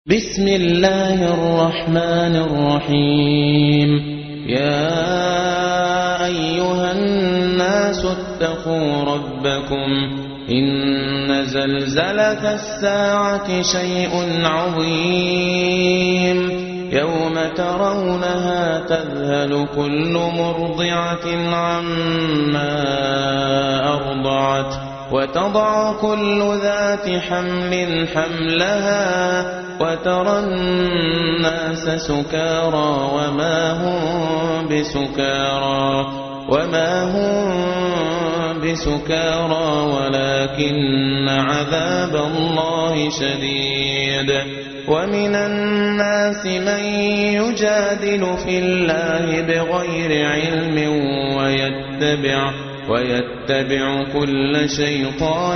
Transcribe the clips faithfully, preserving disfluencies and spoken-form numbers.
بسم الله الرحمن الرحيم. يا أيها الناس اتقوا ربكم إن زلزلة الساعة شيء عظيم يوم ترونها تذهل كل مرضعة عما أرضعت وتضع كل ذات حمل حملها وترى الناس سكارى وما هم بسكارى وما هم بسكارى ولكن عذاب الله شديد. ومن الناس من يجادل في الله بغير علم ويتبع ويتبع كل شيطان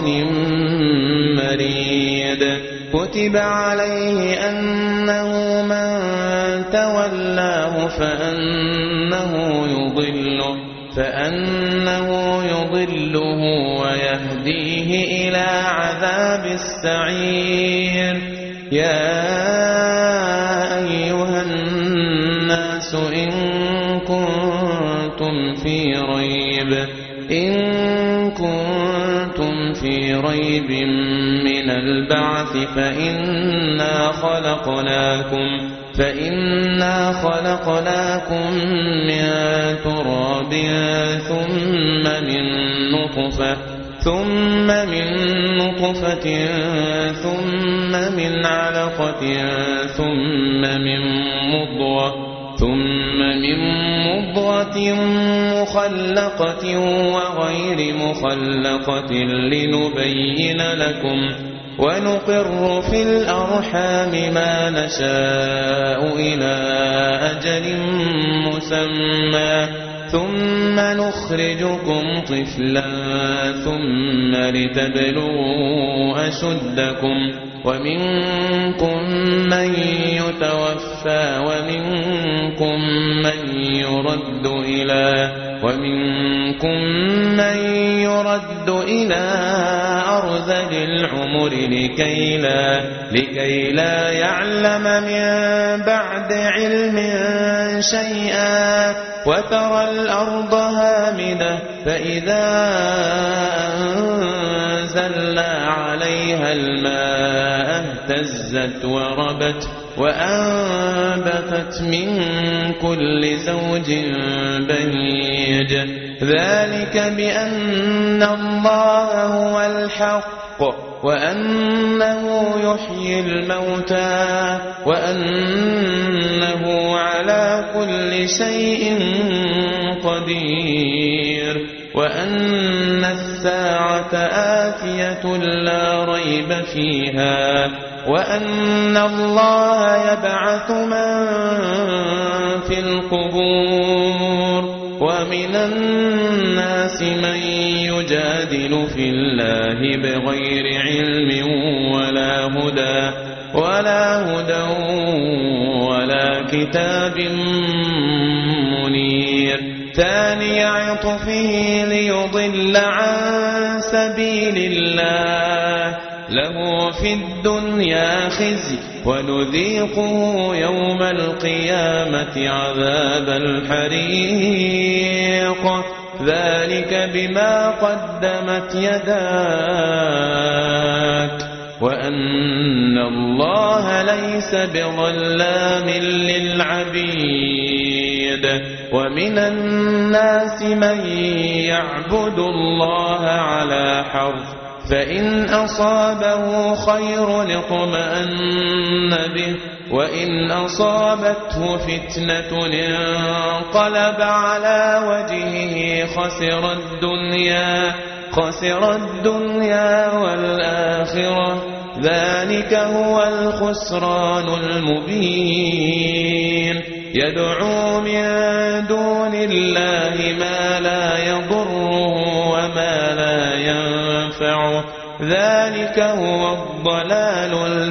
مريد. كتب عليه أنه من تولاه فأنه يضله فأنه يضله ويهديه إلى عذاب السعير. يا أيها الناس إن كنتم في ريب إن كنتم في ريب من البعث فإنا خلقناكم فإنا خلقناكم من تراب ثم من نطفة ثم من نطفة ثم من علقة ثم من مضغة ثم من مضغة مخلقة وغير مخلقة لنبين لكم ونقر في الأرحام ما نشاء إلى أجل مسمى ثم نخرجكم طفلا ثم لتبلغوا أشدكم ومنكم من يتوفى ومنكم من يرد إلى ومنكم من يرد إلى أرذل العمر لكي لا لكي لا يعلم من بعد علم شيئا وترى الأرض هامدة فإذا أنزلنا عليها الماء اهتزت وربت وأنبتت من كل زوج بهيج. ذلك بأن الله هو الحق وأنه يحيي الموتى وأنه على كل شيء قدير وأن الساعة آتية لا ريب فيها وأن الله يبعث من في القبور. ومن الناس من يجادل في الله بغير علم ولا هدى ولا هدى ولا كتاب منير. ثاني عطفه ليضل عن سبيل الله له في الدنيا خزي ونذيقه يوم القيامة عذاب الحريق. ذلك بما قدمت يداك وأن الله ليس بظلام للعبيد. ومن الناس من يعبد الله على حرف فإن أصابه خير اطمأن به وإن أصابته فتنة انقلب على وجهه خسر الدنيا خسر الدنيا والآخرة. ذلك هو الخسران المبين. يدعو من دون الله ما لا يضره وما لا ينفعه ذلك هو الضلال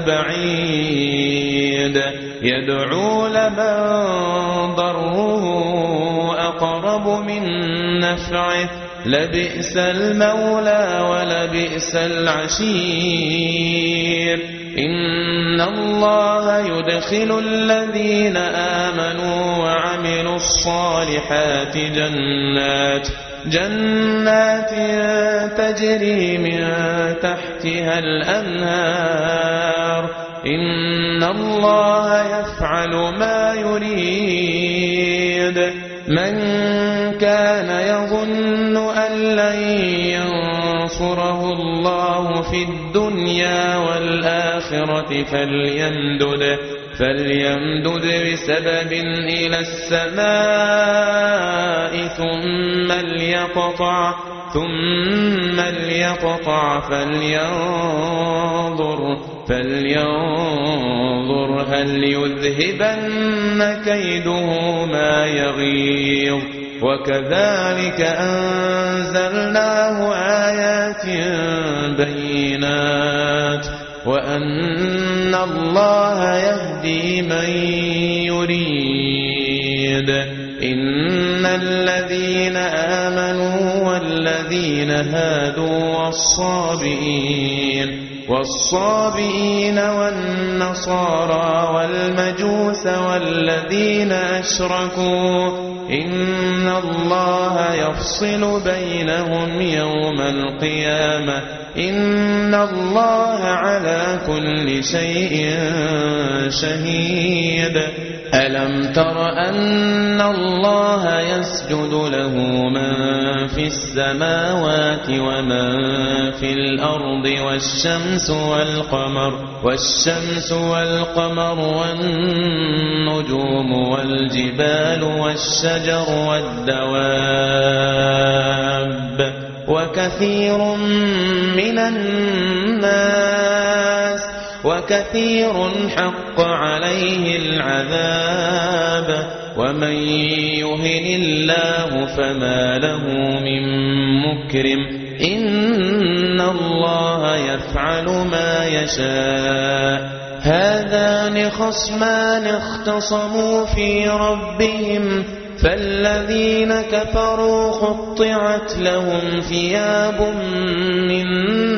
البعيد. يدعو لمن ضره أقرب من نفعه لبئس المولى ولبئس العشير. إن الله يدخل الذين آمنوا وعملوا الصالحات جنات جنات تجري من تحتها الأنهار إن الله يفعل ما يريد من كان يظن أن لن ينصره الله في الدنيا والآخرة فليمدد فليمدد بسبب إلى السماء ثم ليقطع ثم ليقطع فلينظر فلينظر هل يذهبن كيده ما يغيظ وكذلك أنزلناه آيات بينات وأن الله يهدي من يريد إن الذين آمنوا والذين هادوا والصابئين والصابئين والنصارى والمجوس والذين أشركوا إن الله يفصل بينهم يوم القيامة إن الله على كل شيء شهيد ألم تر أن الله يسجد له من في السماوات ومن في الأرض والشمس والقمر والشمس والقمر والنجوم والجبال والشجر والدواب وكثير من الناس وكثير حق عليه العذاب ومن يهن الله فما له من مكرم إن الله يفعل ما يشاء هذان خصمان اختصموا في ربهم فالذين كفروا قطعت لهم ثياب من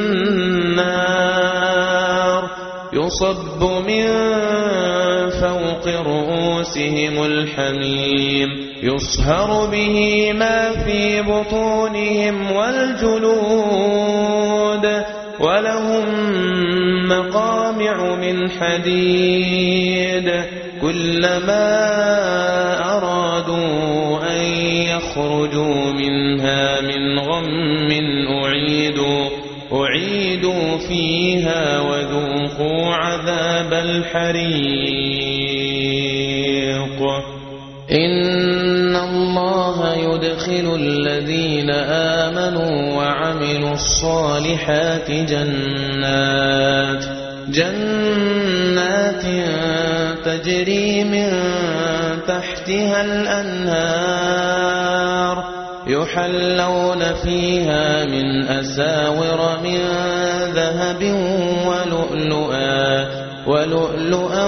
نار يصب من فوق رؤوسهم الحميم يصهر به ما في بطونهم والجلود ولهم مقامع من حديد كلما أرادوا أن يخرجوا منها من غم أعيدوا أعيدوا فيها وذوقوا عذاب الحريق إن الله يدخل الذين آمنوا وعملوا الصالحات جنات جنات تجري من تحتها الأنهار يحلون فيها من أساور من ذهب ولؤلؤا ولؤلؤا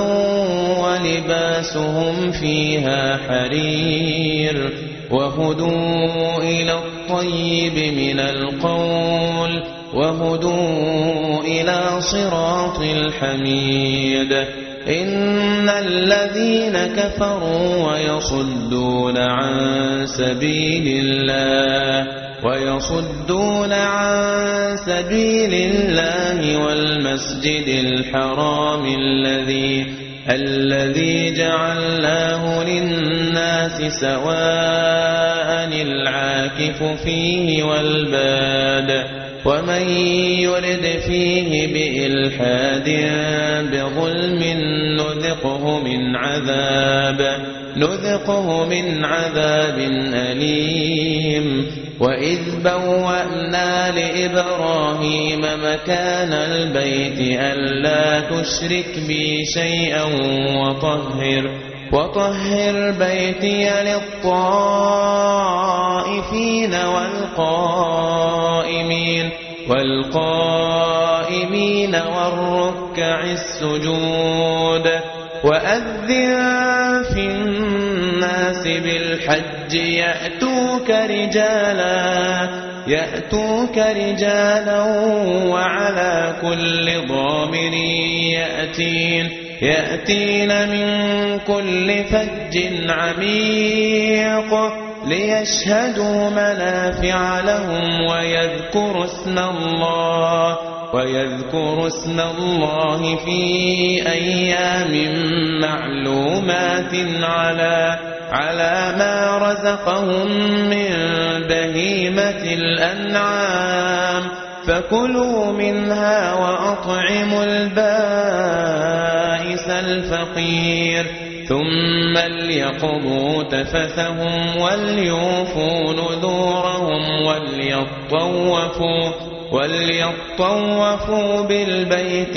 ولباسهم فيها حرير وهدوا إلى الطيب من القول وهدوا إلى صراط الحميد إن الذين كفروا ويصدون عن سبيل الله ويصدون عن سبيل الله والمسجد الحرام الذي الذي جعلناه للناس سواء العاكف فيه والباد ومن يرد فيه بإلحاد بظلم نذقه من عذاب نذقه من عذاب أليم وإذ بوأنا لإبراهيم مكان البيت ألا تشرك بي شيئا وطهر وطهر بيتي للطائفين والقائمين والقائمين والركع السجود وأذن في الناس بالحج يأتوك يأتوك رجالا يأتوك رجالا وعلى كل ضامر يأتين يأتين من كل فج عميق ليشهدوا منافع لهم ويذكروا اسم الله ويذكروا اسم الله في أيام معلومات على على ما رزقهم من بهيمة الأنعام فكلوا منها وأطعموا البائس الفقير ثم ليقضوا تفثهم وليوفوا نذورهم وليطوفوا وليطوفوا بالبيت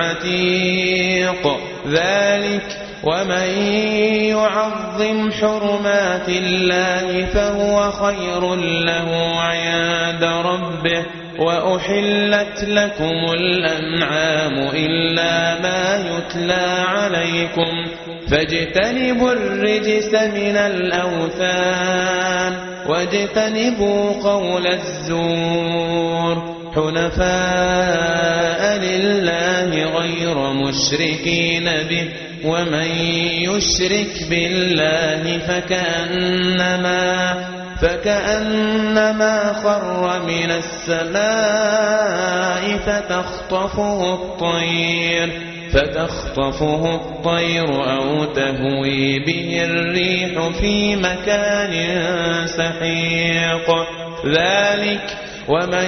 العتيق ذلك ومن يعظم حرمات الله فهو خير له عند ربه وأحلت لكم الأنعام إلا ما يتلى عليكم فاجتنبوا الرجس من الأوثان واجتنبوا قول الزور حنفاء لله غير مشركين به ومن يشرك بالله فكأنما فكأنما خر من السماء فتخطفه الطير فتخطفه الطير أو تهوي به الريح في مكان سحيق ذلك ومن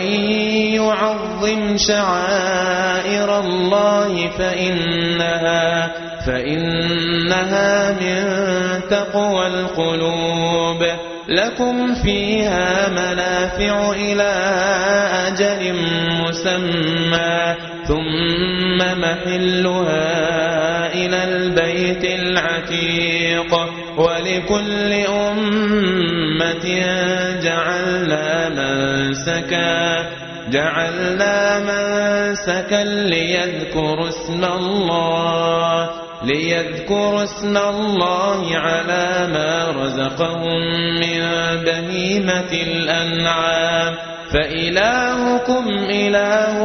يعظم شعائر الله فإنها فإنها من تقوى القلوب لكم فيها منافع إلى أجل مسمى ثم محلها إلى البيت العتيق ولكل أمة جعلنا منسكا جعلنا منسكا ليذكروا اسم الله ليذكروا اسم الله على ما رزقهم من بهيمة الأنعام فإلهكم إله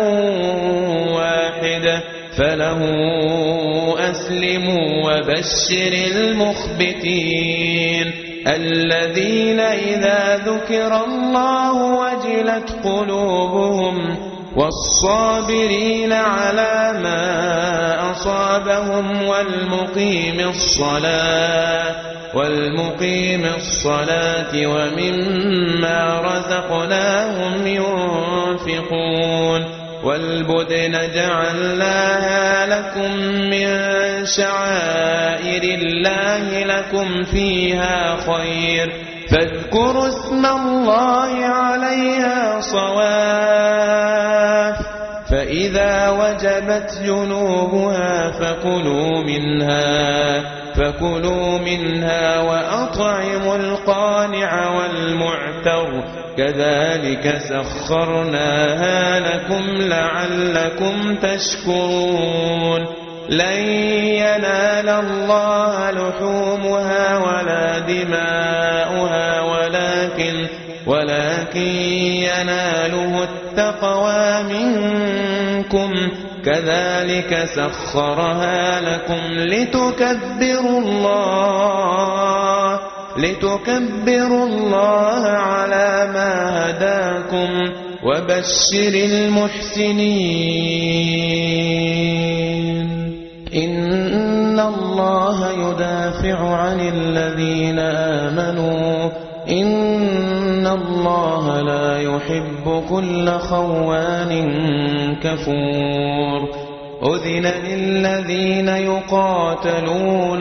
واحد فله أسلموا وبشر المخبتين الذين إذا ذكر الله وجلت قلوبهم والصابرين على ما أصابهم والمقيم الصلاة والمقيم الصلاة ومما رزقناهم ينفقون والبدن جعلناها لكم من شعائر الله لكم فيها خير فاذكروا اسم الله عليها صواف فإذا وجبت جنوبها فكلوا منها فكلوا منها وأطعموا القانع والمعتر كذلك سخرناها لكم لعلكم تشكرون لن ينال الله لحومها ولا دماؤها ولكن ولكن يناله التقوى منكم كذلك سخرها لكم لتكبروا الله لتكبروا الله على ما هداكم وبشر المحسنين إن الله يدافع عن الذين آمنوا إن الله لا يحب كل خوان كفور أذن للذين يقاتلون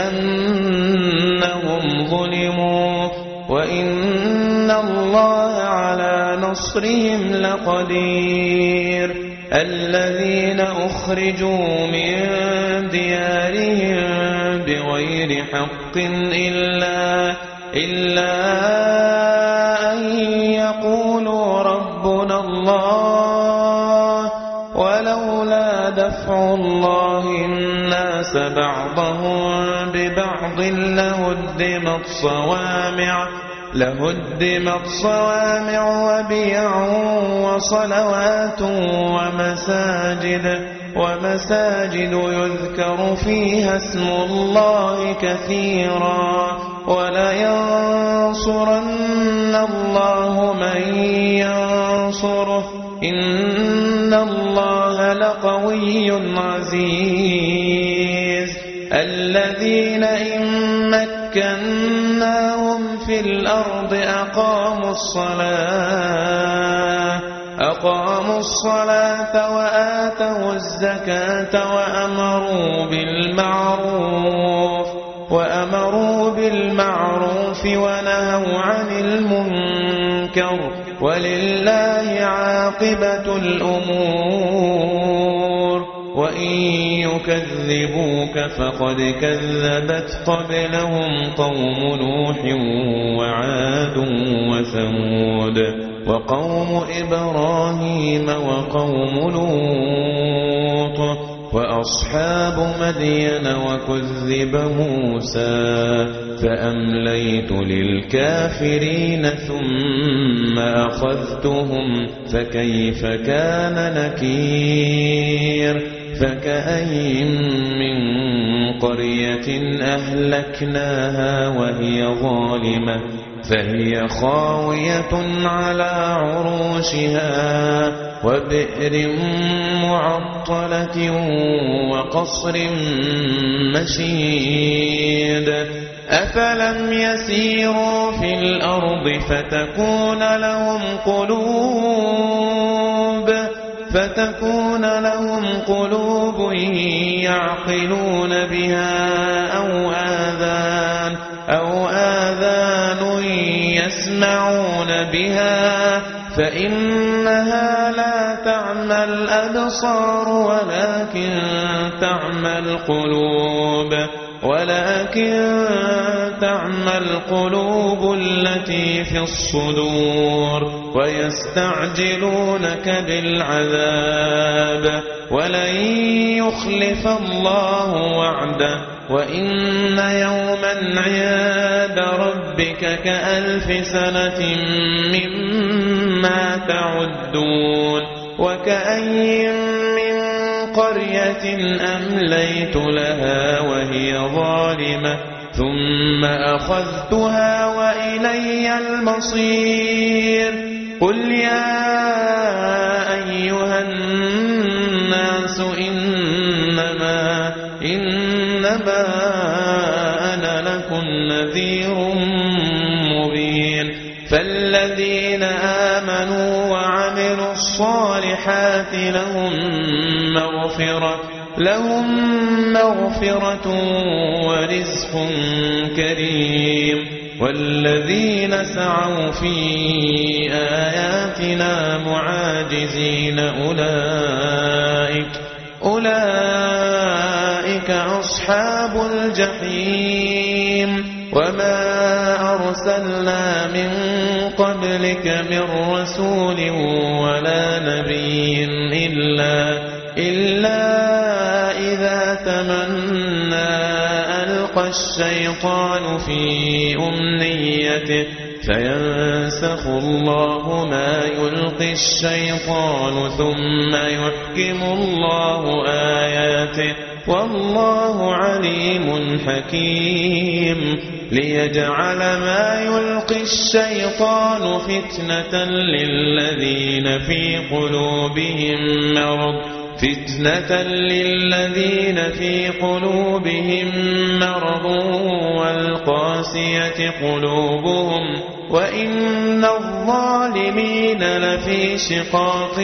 بأنهم ظلموا وإن الله على نصرهم لقدير الذين أخرجوا من ديارهم بغير حق إلا إلا أن يقولوا ربنا الله ولولا دفع الله الناس بعضهم ببعض لهدمت صوامع لهدمت صوامع وبيع وصلوات ومساجد ومساجد يذكر فيها اسم الله كثيرا ولينصرن الله من ينصره إن الله لقوي عزيز الذين إن مكناهم في الأرض أقاموا الصلاة أقاموا الصلاة وآتوا الزكاة وأمروا بالمعروف وأمروا بالمعروف ونهوا عن المنكر ولله عاقبة الأمور وإن يكذبوك فقد كذبت قبلهم قوم نوح وعاد وثمود وقوم إبراهيم وقوم لوط وأصحاب مدين وكذب موسى فأمليت للكافرين ثم أخذتهم فكيف كان نكير فكأين من قرية أهلكناها وهي ظالمة فهي خاوية على عروشها وبئر معطلة وقصر مشيد أفلم يسيروا في الأرض فتكون لهم قلوب فتكون لهم قلوب يعقلون بها أو آذان أو آذان يسمعون بها فإنها لا تعمى الأبصار ولكن تعمى القلوب ولكن تعمى القلوب التي في الصدور ويستعجلونك بالعذاب ولن يخلف الله وعده وإن يوما عند ربك كألف سنة مما تعدون وكأين من قرية أمليت لها وهي ظالمة ثم أخذتها وإلي المصير قل يا أيها الناس إنما إنما أنا لكم نذير مبين فالذين آمنوا وعملوا الصالحات لهم مغفرة لهم مغفرة ورزق كريم والذين سعوا في آياتنا معاجزين أولئك أولئك أصحاب الجحيم وما أرسلنا من قبلك من رسول ولا نبي إلا إلا إذا تمنى ألقى الشيطان في أمنيته فينسخ الله ما يلقي الشيطان ثم يحكم الله آياته والله عليم حكيم ليجعل ما يلقي الشيطان فتنة للذين في قلوبهم مرض فتنة للذين في قلوبهم مرض والقاسية قلوبهم وإن الظالمين لفي شقاق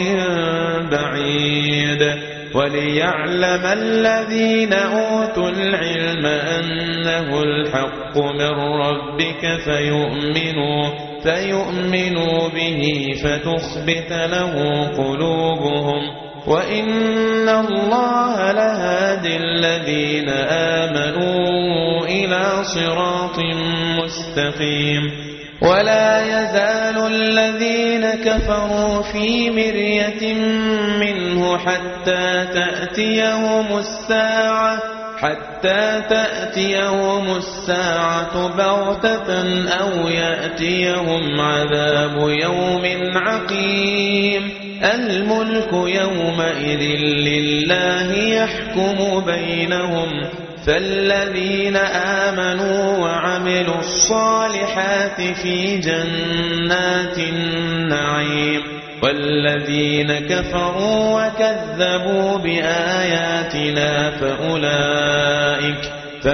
بعيد وليعلم الذين أوتوا العلم أنه الحق من ربك فيؤمنوا فيؤمنوا به فتخبت له قلوبهم وإن الله لهادي الذين آمنوا إلى صراط مستقيم ولا يزال الذين كفروا في مرية منه حتى تأتيهم الساعة حتى تأتيهم الساعة بغتة أو يأتيهم عذاب يوم عقيم الملك يومئذ لله يحكم بينهم فالذين آمنوا وعملوا الصالحات في جنات النعيم والذين كفروا وكذبوا بآياتنا فأولئك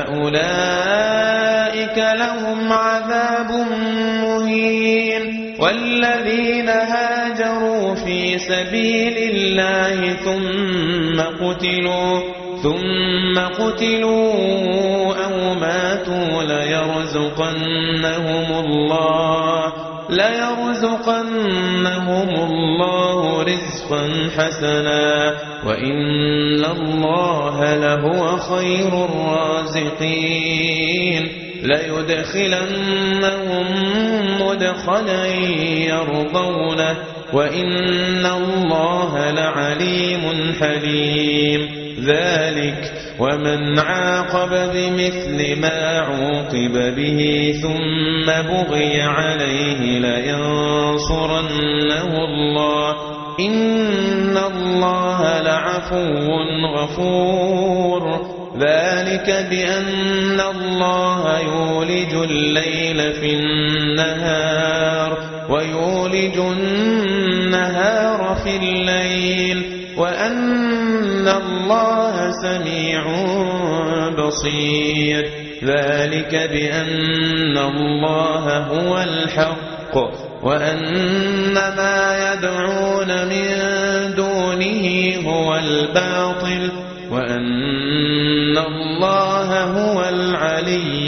فأولئك لهم عذاب مهين والذين هاجروا في سبيل الله ثم قتلوا ثم قتلوا أو ماتوا ليرزقنهم الله ليرزقنهم الله رزقا حسنا وإن الله لهو خير الرازقين ليدخلنهم مدخلا يرضونه وإن الله لعليم حليم ذلك ومن عاقب بمثل ما عوقب به ثم بغي عليه لينصرنه الله إن الله لعفو غفور ذلك بأن الله يولج الليل في النهار ويولج النهار في الليل وأن الله سميع بصير ذلك بأن الله هو الحق وأن ما يدعون من دونه هو الباطل وأن الله هو العلي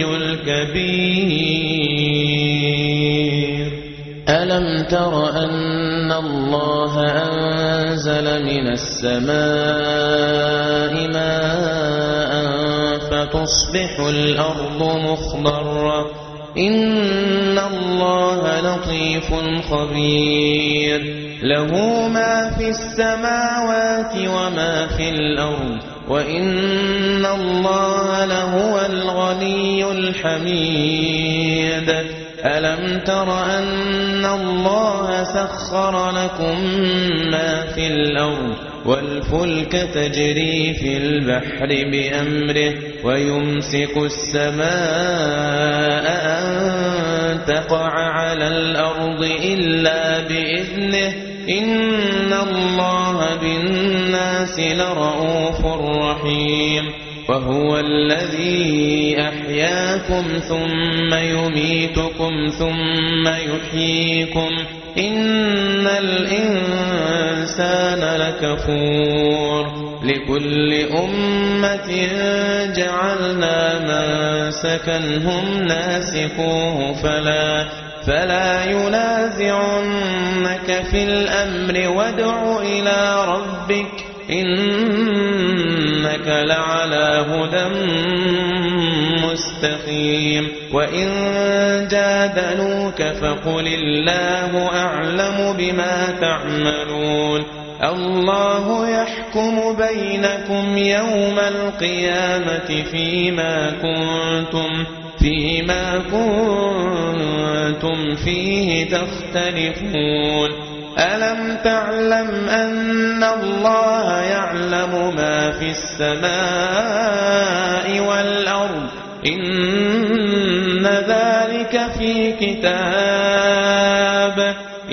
الكبير ألم تر أن الله أنزل من السماء ماء فتصبح الأرض مخضرة إن الله لطيف خبير له ما في السماوات وما في الأرض وإن الله لهو الغني الحميد ألم تر أن الله سخر لكم ما في الأرض والفلك تجري في البحر بأمره ويمسك السماء أن تقع على الأرض إلا بإذنه إن الله بالناس لرؤوف رحيم وهو الذي أحياكم ثم يميتكم ثم يحييكم إن الإنسان لكفور لكل أمة جعلنا منسكا هم ناسكوه فلا فلا ينازعنك في الأمر وادع إلى ربك إنك لعلى هدى مستقيم وإن جادلوك فقل الله أعلم بما تعملون الله يحكم بينكم يوم القيامة فيما كنتم فيما كنتم فيه تختلفون ألم تعلم أن الله يعلم ما في السماء والأرض إن ذلك في كتاب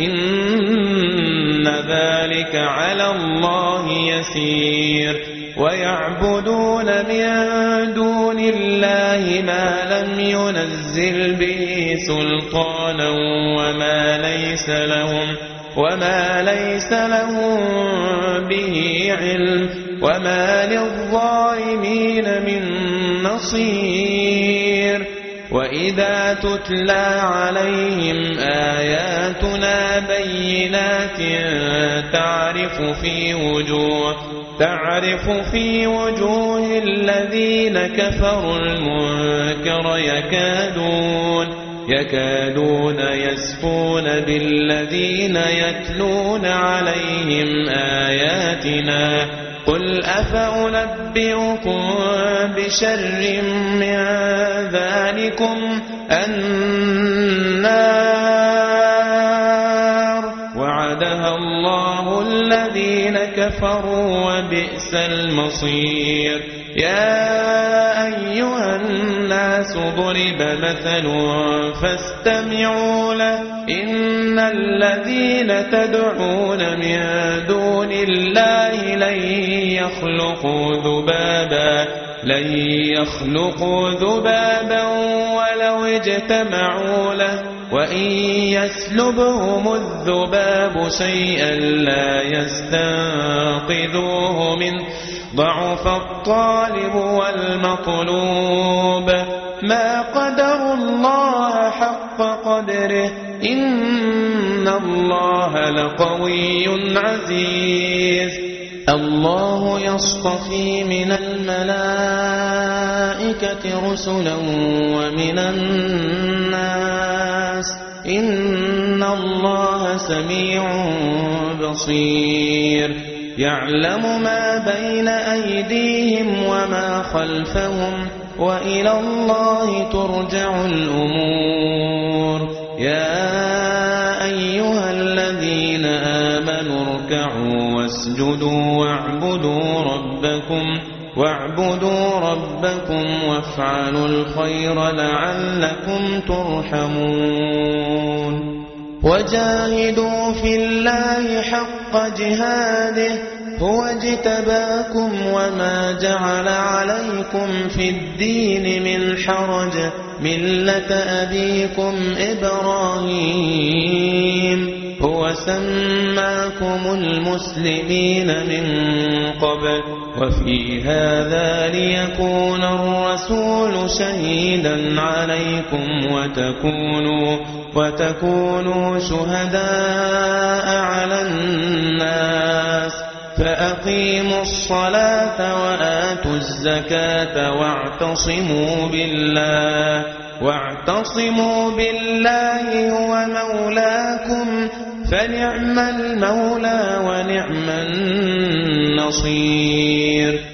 إن ذلك على الله يسير ويعبدون من دون الله ما لم ينزل به سلطانا وما ليس لهم وما ليس لهم به علم وما للظالمين من نصير وإذا تتلى عليهم آياتنا بينات تعرف في وجوه تعرف في وجوه الذين كفروا المنكر يكادون يكادون يسقون بالذين يتلون عليهم آياتنا قل أفأنبئكم بشر من ذلكم النار وعدها الله الذين كفروا وبئس المصير يا أيها الناس ضرب مثل فاستمعوا له إن الذين تدعون من دون الله لن يخلقوا ذبابا لن يخلقوا ذبابا ولو اجتمعوا له وإن يسلبهم الذباب شيئا لا يستنقذوه منه ضعف الطالب والمطلوب ما قدروا الله حق قدره إن الله لقوي عزيز الله يصطفي من الملائكة رسلا ومن الناس إن الله سميع بصير يعلم ما بين أيديهم وما خلفهم وإلى الله ترجع الأمور يا أيها الذين آمنوا اركعوا واسجدوا واعبدوا ربكم واعبدوا ربكم وافعلوا الخير لعلكم ترحمون وجاهدوا في الله حق جهاده هو اجتباكم وما جعل عليكم في الدين من حرج ملة أبيكم إبراهيم هو سماكم المسلمين من قبل وفي هذا ليكون الرسول شهيدا عليكم وتكونوا وتكونوا شهداء على الناس فأقيموا الصلاة وآتوا الزكاة واعتصموا بالله واعتصموا بالله هو مولاكم فنعم المولى ونعم النصير